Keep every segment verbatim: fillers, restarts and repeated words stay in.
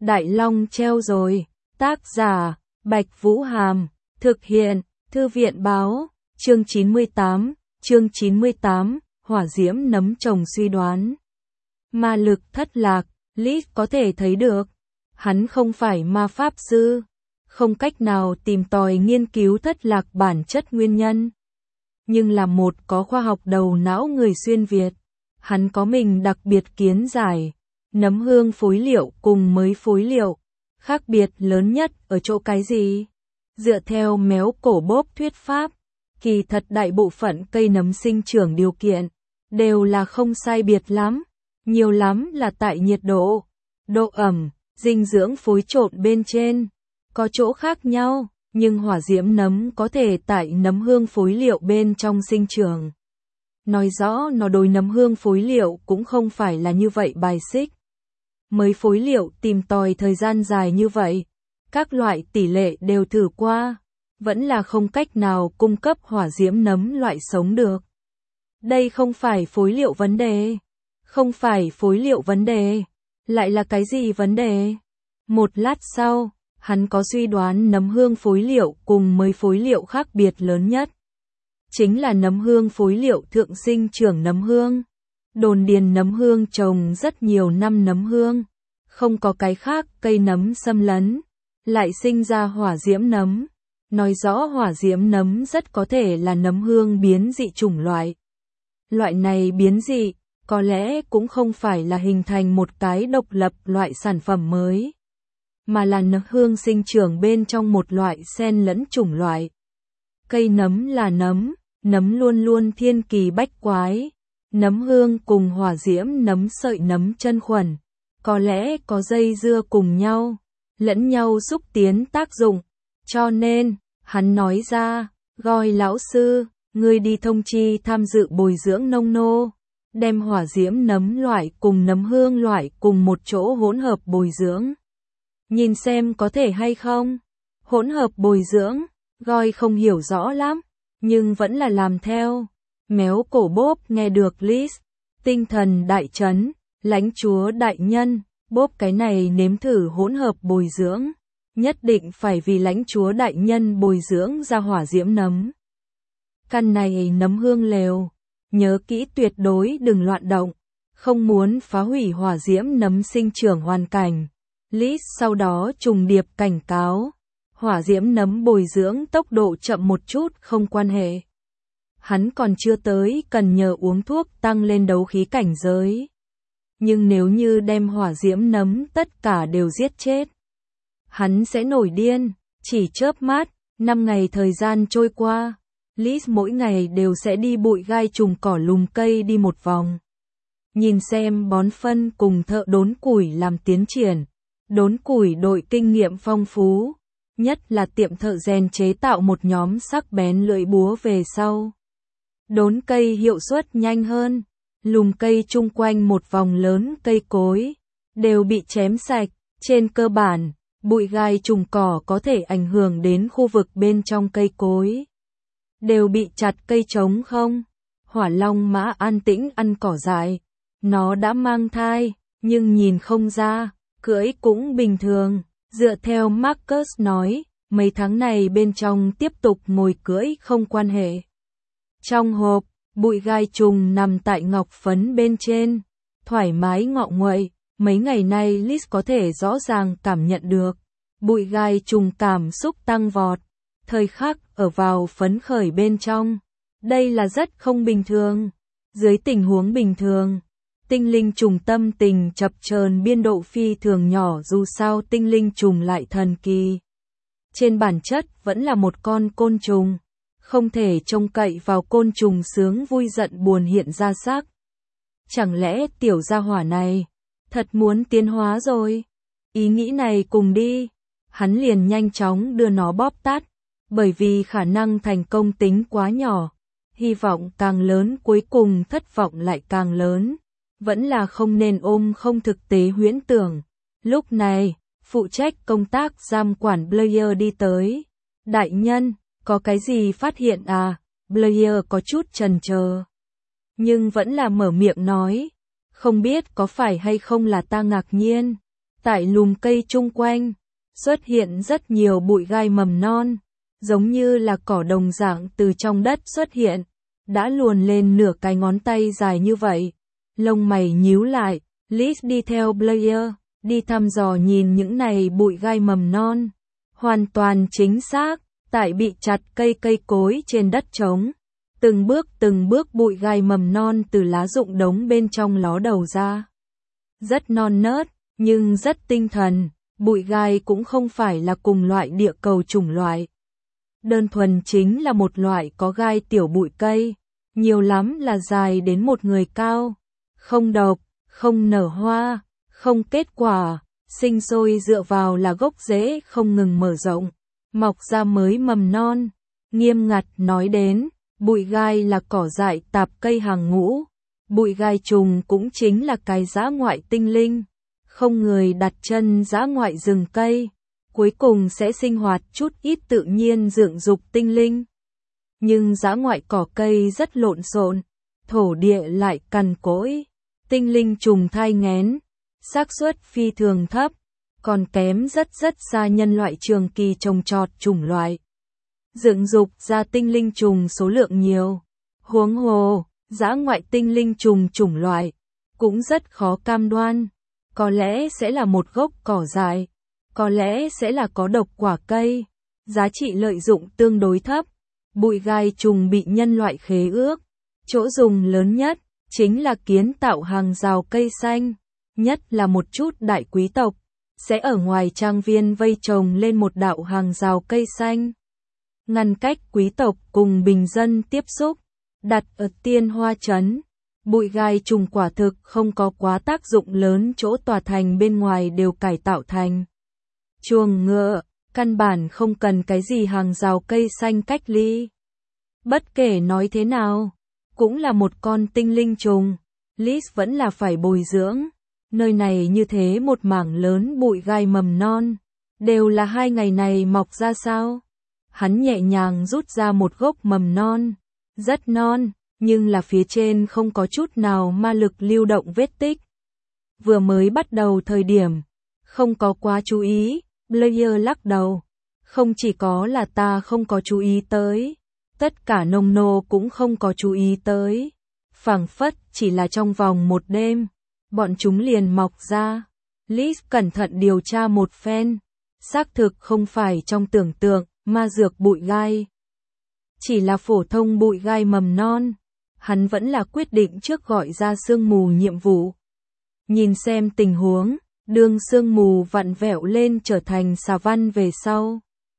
Đại Long treo rồi. Tác giả, Bạch Vũ Hàm. Thực hiện, Thư viện báo. Chương chín mươi tám, chương chín mươi tám, hỏa diễm nấm trồng suy đoán. Ma lực thất lạc, Liz có thể thấy được. Hắn không phải ma pháp sư, không cách nào tìm tòi nghiên cứu thất lạc bản chất nguyên nhân. Nhưng là một có khoa học đầu não người xuyên Việt, hắn có mình đặc biệt kiến giải. Nấm hương phối liệu cùng mới phối liệu, khác biệt lớn nhất ở chỗ cái gì? Dựa theo méo cổ bốp thuyết pháp, kỳ thật đại bộ phận cây nấm sinh trưởng điều kiện đều là không sai biệt lắm, nhiều lắm là tại nhiệt độ, độ ẩm, dinh dưỡng phối trộn bên trên, có chỗ khác nhau, nhưng hỏa diễm nấm có thể tại nấm hương phối liệu bên trong sinh trưởng. Nói rõ nó đối nấm hương phối liệu cũng không phải là như vậy bài xích. Mới phối liệu tìm tòi thời gian dài như vậy, các loại tỷ lệ đều thử qua, vẫn là không cách nào cung cấp hỏa diễm nấm loại sống được. Đây không phải phối liệu vấn đề, không phải phối liệu vấn đề, lại là cái gì vấn đề? Một lát sau, hắn có suy đoán nấm hương phối liệu cùng mới phối liệu khác biệt lớn nhất. Chính là nấm hương phối liệu thượng sinh trưởng nấm hương. Đồn điền nấm hương trồng rất nhiều năm nấm hương, không có cái khác cây nấm xâm lấn, lại sinh ra hỏa diễm nấm. Nói rõ hỏa diễm nấm rất có thể là nấm hương biến dị chủng loại. Loại này biến dị, có lẽ cũng không phải là hình thành một cái độc lập loại sản phẩm mới, mà là nấm hương sinh trưởng bên trong một loại xen lẫn chủng loại. Cây nấm là nấm, nấm luôn luôn thiên kỳ bách quái. Nấm hương cùng hỏa diễm nấm sợi nấm chân khuẩn, có lẽ có dây dưa cùng nhau, lẫn nhau xúc tiến tác dụng. Cho nên, hắn nói ra, gọi lão sư, ngươi đi thông chi tham dự bồi dưỡng nông nô, đem hỏa diễm nấm loại cùng nấm hương loại cùng một chỗ hỗn hợp bồi dưỡng. Nhìn xem có thể hay không? Hỗn hợp bồi dưỡng, gọi không hiểu rõ lắm, nhưng vẫn là làm theo. Méo cổ bốp nghe được Liz, tinh thần đại chấn, lãnh chúa đại nhân, bốp cái này nếm thử hỗn hợp bồi dưỡng, nhất định phải vì lãnh chúa đại nhân bồi dưỡng ra hỏa diễm nấm. Căn này nấm hương lều, nhớ kỹ tuyệt đối đừng loạn động, không muốn phá hủy hỏa diễm nấm sinh trưởng hoàn cảnh. Liz sau đó trùng điệp cảnh cáo, hỏa diễm nấm bồi dưỡng tốc độ chậm một chút không quan hệ. Hắn còn chưa tới cần nhờ uống thuốc tăng lên đấu khí cảnh giới. Nhưng nếu như đem hỏa diễm nấm tất cả đều giết chết, hắn sẽ nổi điên. Chỉ chớp mắt, năm ngày thời gian trôi qua, Liz mỗi ngày đều sẽ đi bụi gai trùng cỏ lùm cây đi một vòng. Nhìn xem bón phân cùng thợ đốn củi làm tiến triển. Đốn củi đội kinh nghiệm phong phú, nhất là tiệm thợ rèn chế tạo một nhóm sắc bén lưỡi búa về sau. Đốn cây hiệu suất nhanh hơn, lùm cây chung quanh một vòng lớn cây cối, đều bị chém sạch, trên cơ bản, bụi gai trùng cỏ có thể ảnh hưởng đến khu vực bên trong cây cối. Đều bị chặt cây trống không, hỏa long mã an tĩnh ăn cỏ dại, nó đã mang thai, nhưng nhìn không ra, cưỡi cũng bình thường, dựa theo Marcus nói, mấy tháng này bên trong tiếp tục ngồi cưỡi không quan hệ. Trong hộp, bụi gai trùng nằm tại ngọc phấn bên trên, thoải mái ngọ nguậy, mấy ngày nay Liz có thể rõ ràng cảm nhận được, bụi gai trùng cảm xúc tăng vọt, thời khắc ở vào phấn khởi bên trong. Đây là rất không bình thường. Dưới tình huống bình thường, tinh linh trùng tâm tình chập chờn biên độ phi thường nhỏ dù sao tinh linh trùng lại thần kỳ. Trên bản chất vẫn là một con côn trùng. Không thể trông cậy vào côn trùng sướng vui giận buồn hiện ra sắc. Chẳng lẽ tiểu gia hỏa này thật muốn tiến hóa rồi? Ý nghĩ này cùng đi, hắn liền nhanh chóng đưa nó bóp tát, bởi vì khả năng thành công tính quá nhỏ, hy vọng càng lớn cuối cùng thất vọng lại càng lớn, vẫn là không nên ôm không thực tế huyễn tưởng. Lúc này, phụ trách công tác giam quản Blair đi tới. Đại nhân, có cái gì phát hiện à? Blair có chút chần chờ, nhưng vẫn là mở miệng nói, không biết có phải hay không là ta ngạc nhiên, Tại lùm cây chung quanh, xuất hiện rất nhiều bụi gai mầm non, giống như là cỏ đồng dạng từ trong đất xuất hiện, đã luồn lên nửa cái ngón tay dài như vậy. Lông mày nhíu lại, Liz đi theo Blair, đi thăm dò nhìn những này bụi gai mầm non. Hoàn toàn chính xác, tại bị chặt cây cây cối trên đất trống. Từng bước từng bước bụi gai mầm non từ lá rụng đống bên trong ló đầu ra. Rất non nớt, nhưng rất tinh thần, bụi gai cũng không phải là cùng loại địa cầu chủng loại. Đơn thuần chính là một loại có gai tiểu bụi cây, nhiều lắm là dài đến một người cao, không độc, không nở hoa, không kết quả, sinh sôi dựa vào là gốc rễ không ngừng mở rộng, mọc ra mới mầm non. Nghiêm ngặt nói đến, bụi gai là cỏ dại tạp cây hàng ngũ, bụi gai trùng cũng chính là cái dã ngoại tinh linh, không người đặt chân dã ngoại rừng cây, cuối cùng sẽ sinh hoạt chút ít tự nhiên dưỡng dục tinh linh. Nhưng dã ngoại cỏ cây rất lộn xộn, thổ địa lại cằn cỗi, tinh linh trùng thai nghén, xác suất phi thường thấp, còn kém rất rất xa nhân loại trường kỳ trồng trọt chủng loại. Dưỡng dục ra tinh linh trùng số lượng nhiều, huống hồ, dã ngoại tinh linh trùng chủng loại, cũng rất khó cam đoan, có lẽ sẽ là một gốc cỏ dại, có lẽ sẽ là có độc quả cây, giá trị lợi dụng tương đối thấp. Bụi gai trùng bị nhân loại khế ước, chỗ dùng lớn nhất chính là kiến tạo hàng rào cây xanh, nhất là một chút đại quý tộc sẽ ở ngoài trang viên vây trồng lên một đạo hàng rào cây xanh, ngăn cách quý tộc cùng bình dân tiếp xúc. Đặt ở Tiên Hoa trấn, bụi gai trùng quả thực không có quá tác dụng lớn, chỗ tòa thành bên ngoài đều cải tạo thành chuồng ngựa, căn bản không cần cái gì hàng rào cây xanh cách ly. Bất kể nói thế nào, cũng là một con tinh linh trùng, Liz vẫn là phải bồi dưỡng. Nơi này như thế một mảng lớn bụi gai mầm non, đều là hai ngày này mọc ra sao? Hắn nhẹ nhàng rút ra một gốc mầm non, rất non, nhưng là phía trên không có chút nào ma lực lưu động vết tích. Vừa mới bắt đầu thời điểm, không có quá chú ý, Blair lắc đầu. Không chỉ có là ta không có chú ý tới, tất cả nông nô cũng không có chú ý tới. Phảng phất chỉ là trong vòng một đêm, bọn chúng liền mọc ra. Liz cẩn thận điều tra một phen, xác thực không phải trong tưởng tượng, ma dược bụi gai. Chỉ là phổ thông bụi gai mầm non, hắn vẫn là quyết định trước gọi ra sương mù nhiệm vụ. Nhìn xem tình huống, đường sương mù vặn vẹo lên trở thành xà văn về sau.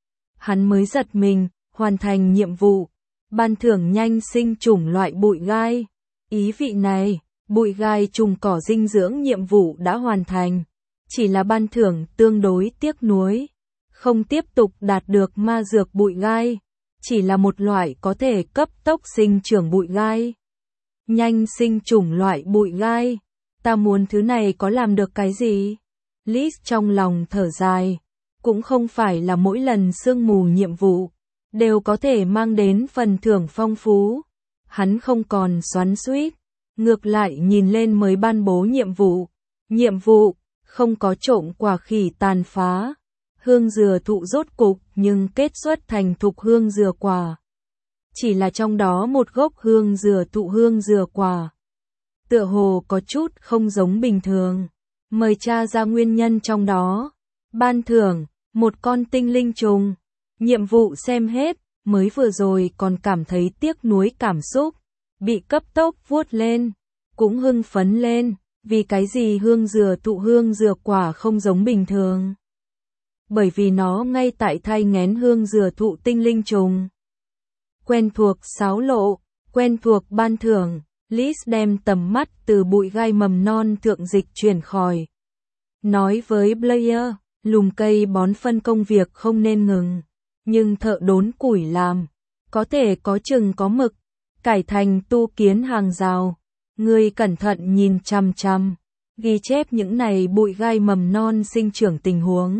Hắn mới giật mình, hoàn thành nhiệm vụ, ban thưởng nhanh sinh chủng loại bụi gai. Ý vị này, bụi gai trùng cỏ dinh dưỡng nhiệm vụ đã hoàn thành, chỉ là ban thưởng tương đối tiếc nuối, không tiếp tục đạt được ma dược bụi gai, chỉ là một loại có thể cấp tốc sinh trưởng bụi gai. Nhanh sinh chủng loại bụi gai, ta muốn thứ này có làm được cái gì? Liz trong lòng thở dài, cũng không phải là mỗi lần sương mù nhiệm vụ đều có thể mang đến phần thưởng phong phú. Hắn không còn xoắn xuýt, ngược lại nhìn lên mới ban bố nhiệm vụ. Nhiệm vụ, không có trộm quả khỉ tàn phá. Hương dừa thụ rốt cục nhưng kết xuất thành thục hương dừa quả. Chỉ là trong đó một gốc hương dừa thụ hương dừa quả. Tựa hồ có chút không giống bình thường. Mời tra ra nguyên nhân trong đó. Ban thưởng, một con tinh linh trùng. Nhiệm vụ xem hết, mới vừa rồi còn cảm thấy tiếc nuối cảm xúc. Bị cấp tốc vuốt lên, cũng hưng phấn lên, vì cái gì hương dừa thụ hương dừa quả không giống bình thường. Bởi vì nó ngay tại thai nghén hương dừa thụ tinh linh trùng. Quen thuộc sáo lộ, quen thuộc ban thưởng, Liz đem tầm mắt từ bụi gai mầm non thượng dịch chuyển khỏi. Nói với Blair, lùm cây bón phân công việc không nên ngừng, nhưng thợ đốn củi làm, có thể có chừng có mực, cải thành tu kiến hàng rào. Ngươi cẩn thận nhìn chằm chằm, ghi chép những này bụi gai mầm non sinh trưởng tình huống.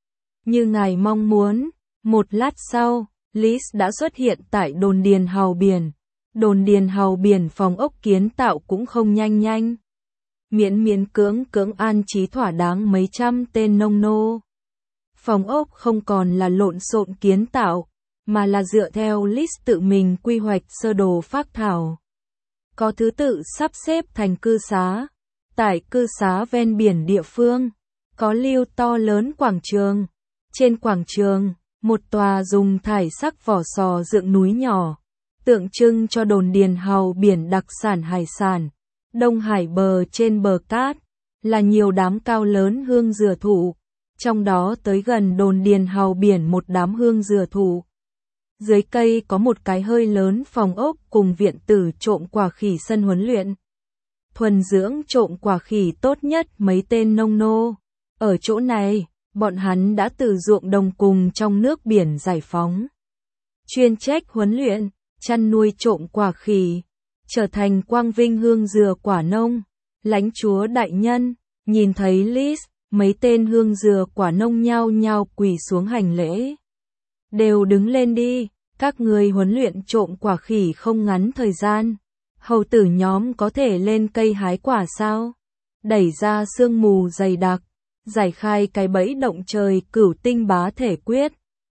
Như ngài mong muốn, một lát sau, Liz đã xuất hiện tại đồn điền hào biển. Đồn điền hào biển phòng ốc kiến tạo cũng không nhanh nhanh. miễn miễn cưỡng cưỡng an trí thỏa đáng mấy trăm tên nông nô. Phòng ốc không còn là lộn xộn kiến tạo, mà là dựa theo list tự mình quy hoạch sơ đồ phác thảo. Có thứ tự sắp xếp thành cư xá. Tại cư xá ven biển địa phương, có lưu to lớn quảng trường. Trên quảng trường, một tòa dùng thải sắc vỏ sò dựng núi nhỏ, tượng trưng cho đồn điền hàu biển đặc sản hải sản. Đông hải bờ trên bờ cát, là nhiều đám cao lớn hương dừa thụ, trong đó tới gần đồn điền hàu biển một đám hương dừa thụ. Dưới cây có một cái hơi lớn phòng ốc cùng viện tử trộm quả khỉ sân huấn luyện. Thuần dưỡng trộm quả khỉ tốt nhất mấy tên nông nô. Ở chỗ này, bọn hắn đã từ ruộng đồng cùng trong nước biển giải phóng. Chuyên trách huấn luyện, chăn nuôi trộm quả khỉ, trở thành quang vinh hương dừa quả nông. Lãnh chúa đại nhân, nhìn thấy list, mấy tên hương dừa quả nông nhao nhao quỳ xuống hành lễ. Đều đứng lên đi, các người huấn luyện trộm quả khỉ không ngắn thời gian. Hầu tử nhóm có thể lên cây hái quả sao? Đẩy ra sương mù dày đặc, giải khai cái bẫy động trời cửu tinh bá thể quyết.